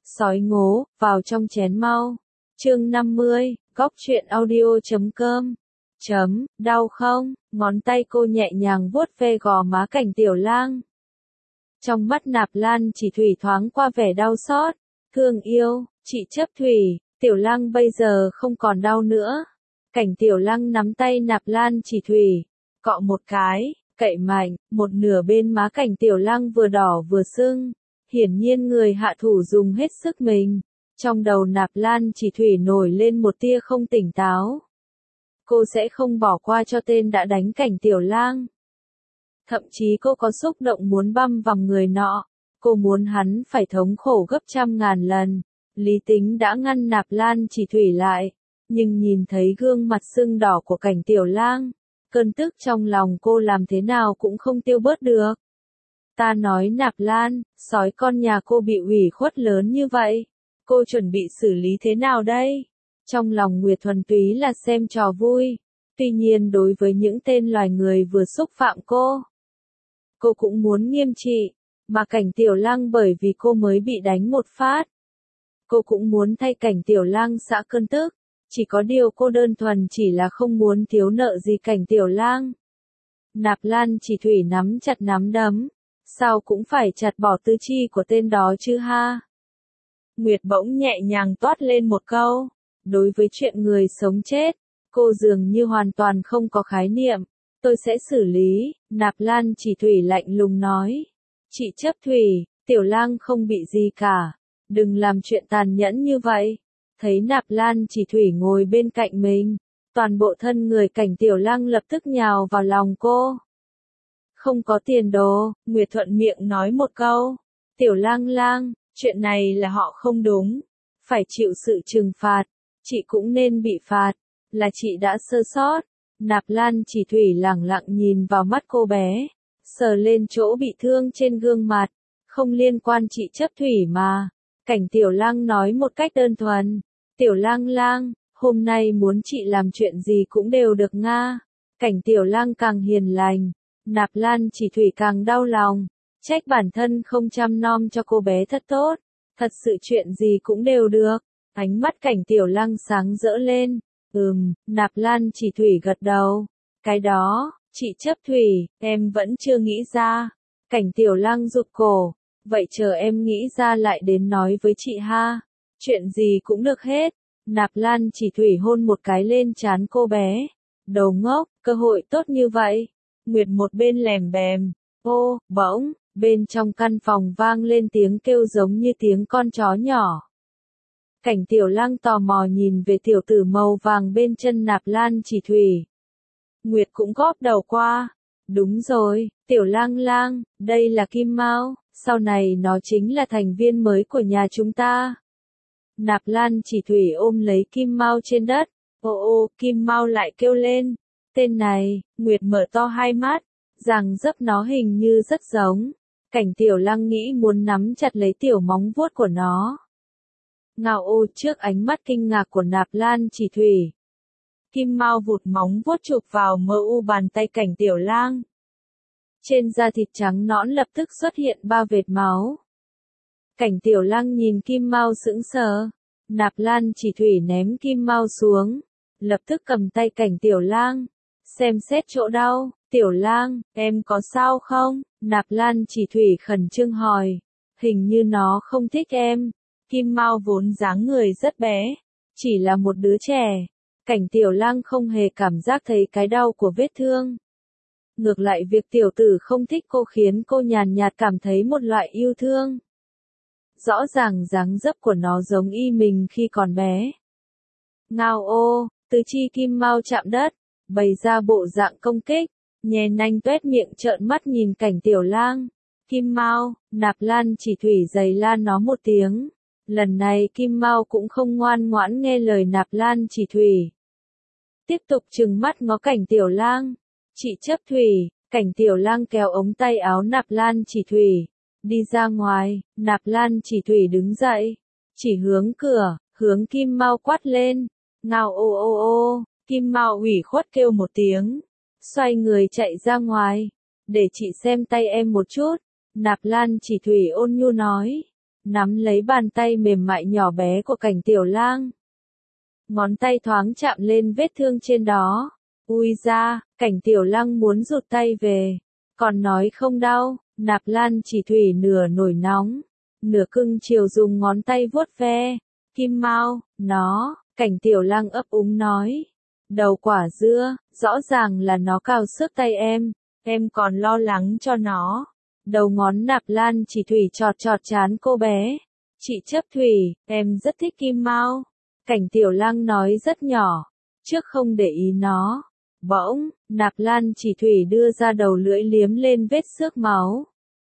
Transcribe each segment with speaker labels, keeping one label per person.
Speaker 1: Sói ngố, vào trong chén mau. Chương 50, góc truyện audio.com. Đau không? Ngón tay cô nhẹ nhàng vuốt ve gò má Cảnh Tiểu Lang. Trong mắt Nạp Lan Chỉ Thủy thoáng qua vẻ đau xót. Thương yêu, chị chấp thủy, Tiểu Lang bây giờ không còn đau nữa. Cảnh Tiểu Lang nắm tay Nạp Lan Chỉ Thủy, cọ một cái, cậy mạnh, một nửa bên má Cảnh Tiểu Lang vừa đỏ vừa sưng. Hiển nhiên người hạ thủ dùng hết sức mình. Trong đầu Nạp Lan Chỉ Thủy nổi lên một tia không tỉnh táo. Cô sẽ không bỏ qua cho tên đã đánh Cảnh Tiểu Lang. Thậm chí cô có xúc động muốn băm vằm người nọ. Cô muốn hắn phải thống khổ gấp trăm ngàn lần. Lý tính đã ngăn Nạp Lan Chỉ Thủy lại. Nhưng nhìn thấy gương mặt sưng đỏ của Cảnh Tiểu Lang, cơn tức trong lòng cô làm thế nào cũng không tiêu bớt được. Ta nói Nạp Lan, sói con nhà cô bị ủy khuất lớn như vậy. Cô chuẩn bị xử lý thế nào đây? Trong lòng Nguyệt thuần túy là xem trò vui. Tuy nhiên đối với những tên loài người vừa xúc phạm cô cũng muốn nghiêm trị. Mà Cảnh Tiểu Lang bởi vì cô mới bị đánh một phát. Cô cũng muốn thay Cảnh Tiểu Lang xả cơn tức. Chỉ có điều cô đơn thuần chỉ là không muốn thiếu nợ gì Cảnh Tiểu Lang. Nạp Lan Chỉ Thủy nắm chặt nắm đấm. Sao cũng phải chặt bỏ tư chi của tên đó chứ ha. Nguyệt bỗng nhẹ nhàng toát lên một câu. Đối với chuyện người sống chết, cô dường như hoàn toàn không có khái niệm. Tôi sẽ xử lý, Nạp Lan Chỉ Thủy lạnh lùng nói. Chị chấp thủy, Tiểu Lang không bị gì cả. Đừng làm chuyện tàn nhẫn như vậy. Thấy Nạp Lan Chỉ Thủy ngồi bên cạnh mình, toàn bộ thân người Cảnh Tiểu Lang lập tức nhào vào lòng cô. Không có tiền đồ, Nguyệt thuận miệng nói một câu. Tiểu Lang Lang, chuyện này là họ không đúng. Phải chịu sự trừng phạt. Chị cũng nên bị phạt. Là chị đã sơ sót. Nạp Lan Chỉ Thủy lẳng lặng nhìn vào mắt cô bé. Sờ lên chỗ bị thương trên gương mặt. Không liên quan chị chấp thủy mà. Cảnh Tiểu Lang nói một cách đơn thuần. Tiểu Lang Lang, hôm nay muốn chị làm chuyện gì cũng đều được nga. Cảnh Tiểu Lang càng hiền lành. Nạp Lan Chỉ Thủy càng đau lòng. Trách bản thân không chăm nom cho cô bé thật tốt. Thật sự chuyện gì cũng đều được. Ánh mắt Cảnh Tiểu Lang sáng rỡ lên. Nạp Lan Chỉ Thủy gật đầu. Cái đó, chị chấp thủy, em vẫn chưa nghĩ ra. Cảnh Tiểu Lang rụt cổ. Vậy chờ em nghĩ ra lại đến nói với chị ha. Chuyện gì cũng được hết. Nạp Lan Chỉ Thủy hôn một cái lên trán cô bé. Đầu ngốc, cơ hội tốt như vậy. Nguyệt một bên lèm bèm. Ô, bỗng, bên trong căn phòng vang lên tiếng kêu giống như tiếng con chó nhỏ. Cảnh Tiểu Lang tò mò nhìn về tiểu tử màu vàng bên chân Nạp Lan Chỉ Thủy. Nguyệt cũng góp đầu qua. Đúng rồi, Tiểu Lang Lang, đây là Kim Mao, sau này nó chính là thành viên mới của nhà chúng ta. Nạp Lan Chỉ Thủy ôm lấy Kim Mao trên đất. Ô, Kim Mao lại kêu lên. Tên này, Nguyệt mở to hai mắt, rằng dấp nó hình như rất giống. Cảnh Tiểu Lang nghĩ muốn nắm chặt lấy tiểu móng vuốt của nó. Ngao trước ánh mắt kinh ngạc của Nạp Lan Chỉ Thủy. Kim Mao vụt móng vuốt chụp vào bàn tay Cảnh Tiểu Lang. Trên da thịt trắng nõn lập tức xuất hiện ba vệt máu. Cảnh Tiểu Lang nhìn Kim Mao sững sờ. Nạp Lan Chỉ Thủy ném Kim Mao xuống. Lập tức cầm tay Cảnh Tiểu Lang. Xem xét chỗ đau. Tiểu Lang, em có sao không? Nạp Lan Chỉ Thủy khẩn trương hỏi. Hình như nó không thích em. Kim Mao vốn dáng người rất bé. Chỉ là một đứa trẻ. Cảnh Tiểu Lang không hề cảm giác thấy cái đau của vết thương. Ngược lại việc tiểu tử không thích cô khiến cô nhàn nhạt cảm thấy một loại yêu thương. Rõ ràng dáng dấp của nó giống y mình khi còn bé. Ngao tứ chi Kim Mao chạm đất, bày ra bộ dạng công kích, nhè nanh tuét miệng trợn mắt nhìn Cảnh Tiểu Lang. Kim Mao, Nạp Lan Chỉ Thủy giày la nó một tiếng. Lần này Kim Mao cũng không ngoan ngoãn nghe lời Nạp Lan Chỉ Thủy. Tiếp tục trừng mắt ngó Cảnh Tiểu Lang. Chị chấp thủy, Cảnh Tiểu Lang kéo ống tay áo Nạp Lan Chỉ Thủy. Đi ra ngoài, Nạp Lan Chỉ Thủy đứng dậy. Chỉ hướng cửa, hướng Kim Mao quát lên. Ngao Kim Mao ủy khuất kêu một tiếng. Xoay người chạy ra ngoài. Để chị xem tay em một chút. Nạp Lan Chỉ Thủy ôn nhu nói. nắm lấy bàn tay mềm mại nhỏ bé của Cảnh Tiểu Lang. Ngón tay thoáng chạm lên vết thương trên đó. Ui da, Cảnh Tiểu Lang muốn rụt tay về. Còn nói không đau, Nạp Lan Chỉ Thủy nửa nổi nóng, nửa cưng chiều dùng ngón tay vuốt ve. Kim Mao, nó, Cảnh Tiểu Lang ấp úng nói. Đầu quả dưa, rõ ràng là nó cào xước tay em còn lo lắng cho nó. Đầu ngón Nạp Lan Chỉ Thủy chọt chọt trán cô bé. Chị Chấp Thủy, em rất thích Kim Mao. Cảnh Tiểu Lang nói rất nhỏ, trước không để ý nó. Bỗng, Nạp Lan Chỉ Thủy đưa ra đầu lưỡi liếm lên vết xước máu.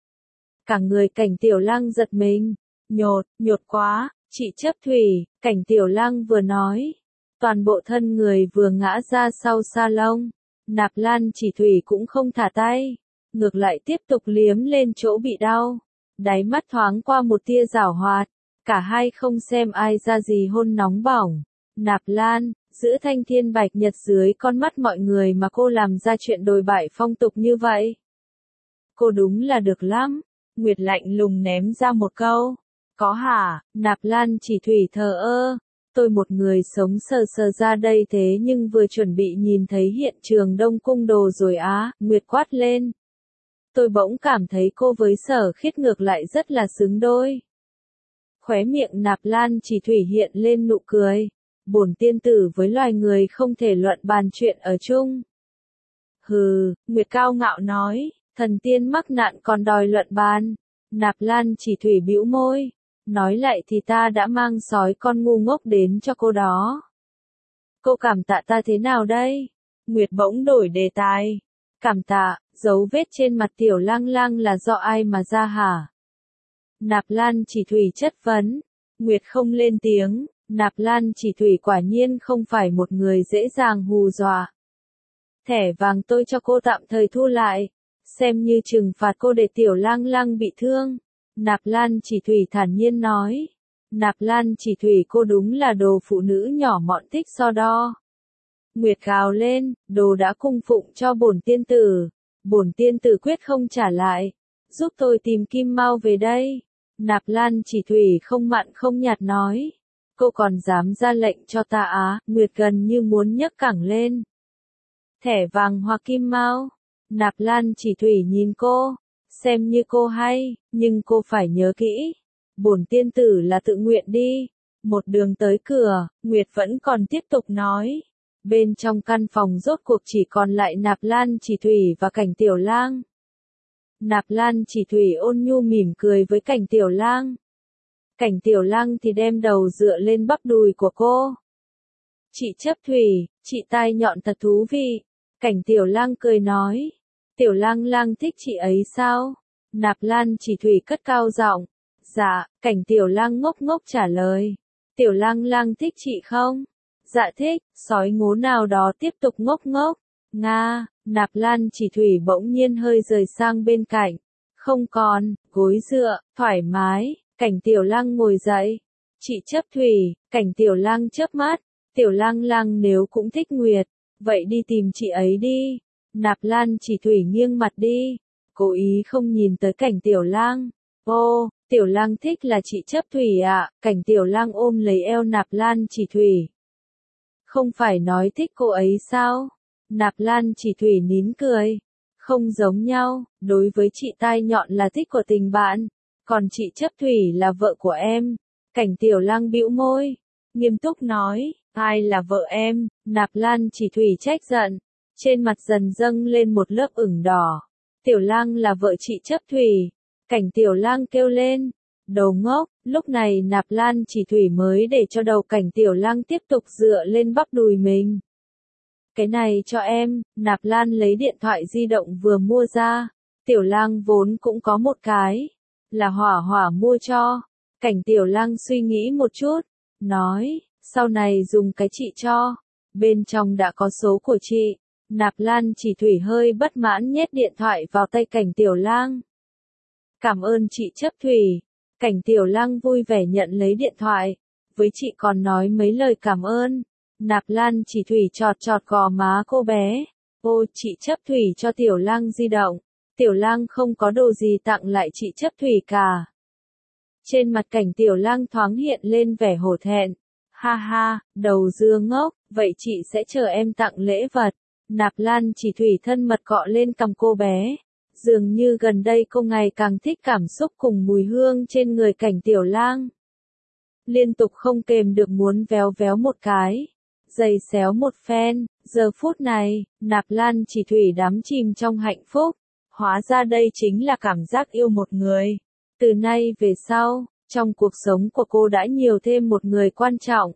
Speaker 1: Cả người Cảnh Tiểu Lang giật mình. Nhột quá, chị Chấp Thủy, Cảnh Tiểu Lang vừa nói. Toàn bộ thân người vừa ngã ra sau salon. Nạp Lan Chỉ Thủy cũng không thả tay, ngược lại tiếp tục liếm lên chỗ bị đau. Đáy mắt thoáng qua một tia giảo hoạt. Cả hai không xem ai ra gì hôn nóng bỏng. Nạp Lan, giữa thanh thiên bạch nhật dưới con mắt mọi người mà cô làm ra chuyện đồi bại phong tục như vậy. Cô đúng là được lắm. Nguyệt lạnh lùng ném ra một câu. Có hả? Nạp Lan Chỉ Thủy thờ ơ. Tôi một người sống sờ sờ ra đây thế nhưng vừa chuẩn bị nhìn thấy hiện trường Đông Cung đồ rồi á, Nguyệt quát lên. Tôi bỗng cảm thấy cô với Sở Khiết ngược lại rất là xứng đôi. Khóe miệng Nạp Lan Chỉ Thủy hiện lên nụ cười. Bổn tiên tử với loài người không thể luận bàn chuyện ở chung. Hừ, Nguyệt cao ngạo nói, thần tiên mắc nạn còn đòi luận bàn. Nạp Lan Chỉ Thủy bĩu môi. Nói lại thì ta đã mang sói con ngu ngốc đến cho cô đó. Cô cảm tạ ta thế nào đây? Nguyệt bỗng đổi đề tài. Cảm tạ, dấu vết trên mặt Tiểu Lang Lang là do ai mà ra hả? Nạp Lan Chỉ Thủy chất vấn. Nguyệt không lên tiếng. Nạp Lan Chỉ Thủy quả nhiên không phải một người dễ dàng hù dọa. Thẻ vàng tôi cho cô tạm thời thu lại, xem như trừng phạt cô để Tiểu Lang Lang bị thương. Nạp Lan Chỉ Thủy thản nhiên nói. Nạp Lan Chỉ Thủy cô đúng là đồ phụ nữ nhỏ mọn thích so đo. Nguyệt gào lên, đồ đã cung phụng cho bổn tiên tử. Bổn tiên tử quyết không trả lại. Giúp tôi tìm Kim Mao về đây. Nạp Lan Chỉ Thủy không mặn không nhạt nói. Cô còn dám ra lệnh cho ta á? Nguyệt gần như muốn nhấc cẳng lên. Thẻ vàng hoặc Kim Mao? Nạp Lan Chỉ Thủy nhìn cô. Xem như cô hay, nhưng cô phải nhớ kỹ. Bổn tiên tử là tự nguyện đi. Một đường tới cửa, Nguyệt vẫn còn tiếp tục nói. Bên trong căn phòng rốt cuộc chỉ còn lại Nạp Lan Chỉ Thủy và Cảnh Tiểu Lang. Nạp Lan Chỉ Thủy ôn nhu mỉm cười với Cảnh Tiểu Lang. Cảnh Tiểu Lang thì đem đầu dựa lên bắp đùi của cô. Chị Chấp Thủy, chị tai nhọn thật thú vị. Cảnh Tiểu Lang cười nói. Tiểu Lang Lang thích chị ấy sao? Nạp Lan Chỉ Thủy cất cao giọng. Dạ, Cảnh Tiểu Lang ngốc ngốc trả lời. Tiểu Lang Lang thích chị không? Dạ thích, sói ngố nào đó tiếp tục ngốc ngốc. Nga, Nạp Lan Chỉ Thủy bỗng nhiên hơi rời sang bên cạnh. Không còn, gối dựa, thoải mái. Cảnh Tiểu Lang ngồi dậy. Chị Chấp Thủy, Cảnh Tiểu Lang chớp mắt. Tiểu Lang Lang nếu cũng thích Nguyệt, vậy đi tìm chị ấy đi. Nạp Lan Chỉ Thủy nghiêng mặt đi, cố ý không nhìn tới Cảnh Tiểu Lang. Ô, Tiểu Lang thích là chị Chấp Thủy ạ. Cảnh Tiểu Lang ôm lấy eo Nạp Lan Chỉ Thủy. Không phải nói thích cô ấy sao? Nạp Lan Chỉ Thủy nín cười. Không giống nhau, đối với chị tai nhọn là thích của tình bạn, còn chị Chấp Thủy là vợ của em. Cảnh Tiểu Lang bĩu môi, nghiêm túc nói, ai là vợ em? Nạp Lan Chỉ Thủy trách giận, trên mặt dần dâng lên một lớp ửng đỏ. Tiểu Lang là vợ chị Chấp Thủy. Cảnh Tiểu Lang kêu lên, đồ ngốc. Lúc này Nạp Lan Chỉ Thủy mới để cho đầu Cảnh Tiểu Lang tiếp tục dựa lên bắp đùi mình. Cái này cho em. Nạp Lan lấy điện thoại di động vừa mua ra. Tiểu Lang vốn cũng có một cái, là Hỏa Hỏa mua cho. Cảnh Tiểu Lang suy nghĩ một chút, nói, sau này dùng cái chị cho. Bên trong đã có số của chị. Nạp Lan Chỉ Thủy hơi bất mãn nhét điện thoại vào tay Cảnh Tiểu Lang. Cảm ơn chị Chấp Thủy. Cảnh Tiểu Lang vui vẻ nhận lấy điện thoại. Với chị còn nói mấy lời cảm ơn. Nạp Lan Chỉ Thủy chọt chọt gò má cô bé. Ô, chị Chấp Thủy cho Tiểu Lang di động. Tiểu Lang không có đồ gì tặng lại chị Chấp Thủy cả. Trên mặt Cảnh Tiểu Lang thoáng hiện lên vẻ hổ thẹn. Ha ha, đầu dưa ngốc, vậy chị sẽ chờ em tặng lễ vật. Nạp Lan Chỉ Thủy thân mật cọ lên cằm cô bé. Dường như gần đây cô ngày càng thích cảm xúc cùng mùi hương trên người Cảnh Tiểu Lang. Liên tục không kềm được muốn véo véo một cái. Giày xéo một phen, giờ phút này, Nạp Lan Chỉ Thủy đắm chìm trong hạnh phúc. Hóa ra đây chính là cảm giác yêu một người. Từ nay về sau, trong cuộc sống của cô đã nhiều thêm một người quan trọng.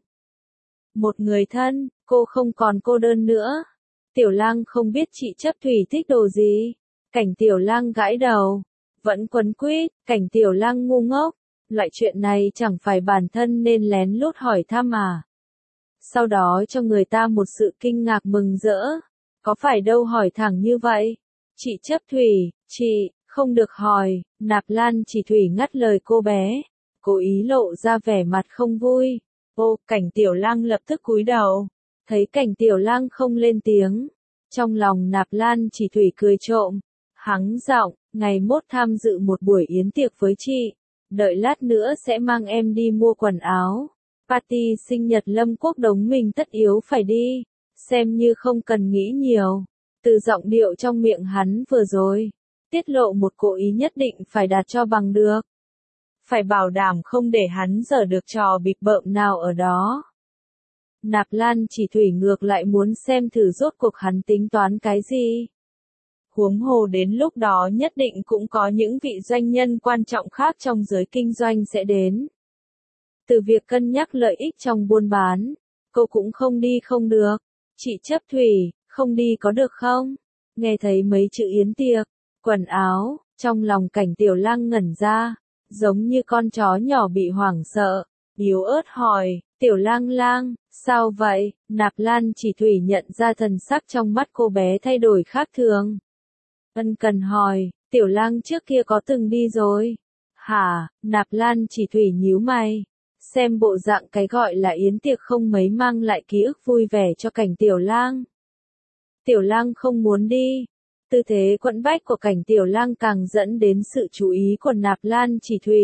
Speaker 1: Một người thân, cô không còn cô đơn nữa. Tiểu Lang không biết chị Chấp Thủy thích đồ gì. Cảnh Tiểu Lang gãi đầu. Vẫn quấn quýt, Cảnh Tiểu Lang ngu ngốc. Loại chuyện này chẳng phải bản thân nên lén lút hỏi thăm à. Sau đó cho người ta một sự kinh ngạc mừng rỡ. Có phải đâu hỏi thẳng như vậy. Chị Chấp Thủy, chị, không được hỏi. Nạp Lan Chỉ Thủy ngắt lời cô bé. Cố ý lộ ra vẻ mặt không vui. Ô, Cảnh Tiểu Lang lập tức cúi đầu. Thấy Cảnh Tiểu Lang không lên tiếng. Trong lòng Nạp Lan Chỉ Thủy cười trộm. Hắng giọng, ngày mốt tham dự một buổi yến tiệc với chị. Đợi lát nữa sẽ mang em đi mua quần áo. Party sinh nhật Lâm Quốc Đống mình tất yếu phải đi. Xem như không cần nghĩ nhiều. Từ giọng điệu trong miệng hắn vừa rồi, tiết lộ một cố ý nhất định phải đạt cho bằng được. Phải bảo đảm không để hắn giở được trò bịp bợm nào ở đó. Nạp Lan Chỉ Thủy ngược lại muốn xem thử rốt cuộc hắn tính toán cái gì. Huống hồ đến lúc đó nhất định cũng có những vị doanh nhân quan trọng khác trong giới kinh doanh sẽ đến. Từ việc cân nhắc lợi ích trong buôn bán, cô cũng không đi không được. Chị Chấp Thủy, không đi có được không? Nghe thấy mấy chữ yến tiệc, quần áo, trong lòng Cảnh Tiểu Lang ngẩn ra, giống như con chó nhỏ bị hoảng sợ, yếu ớt hỏi, Tiểu Lang Lang, sao vậy? Nạp Lan Chỉ Thủy nhận ra thần sắc trong mắt cô bé thay đổi khác thường. Ân cần hỏi, Tiểu Lang trước kia có từng đi rồi? Hả? Nạp Lan Chỉ Thủy nhíu mày. Xem bộ dạng cái gọi là yến tiệc không mấy mang lại ký ức vui vẻ cho Cảnh Tiểu Lang. Tiểu Lang không muốn đi. Tư thế quẫn bách của Cảnh Tiểu Lang càng dẫn đến sự chú ý của Nạp Lan Chỉ Thủy.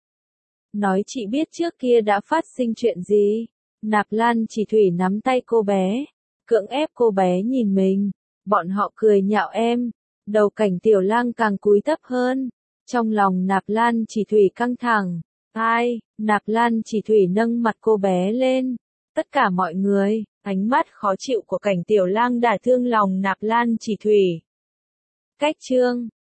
Speaker 1: Nói chị biết trước kia đã phát sinh chuyện gì? Nạp Lan Chỉ Thủy nắm tay cô bé, cưỡng ép cô bé nhìn mình. Bọn họ cười nhạo em. Đầu Cảnh Tiểu Lang càng cúi thấp hơn. Trong lòng Nạp Lan Chỉ Thủy căng thẳng. Ai? Nạp Lan Chỉ Thủy nâng mặt cô bé lên. Tất cả mọi người, ánh mắt khó chịu của Cảnh Tiểu Lang đả thương lòng Nạp Lan Chỉ Thủy. Cách chương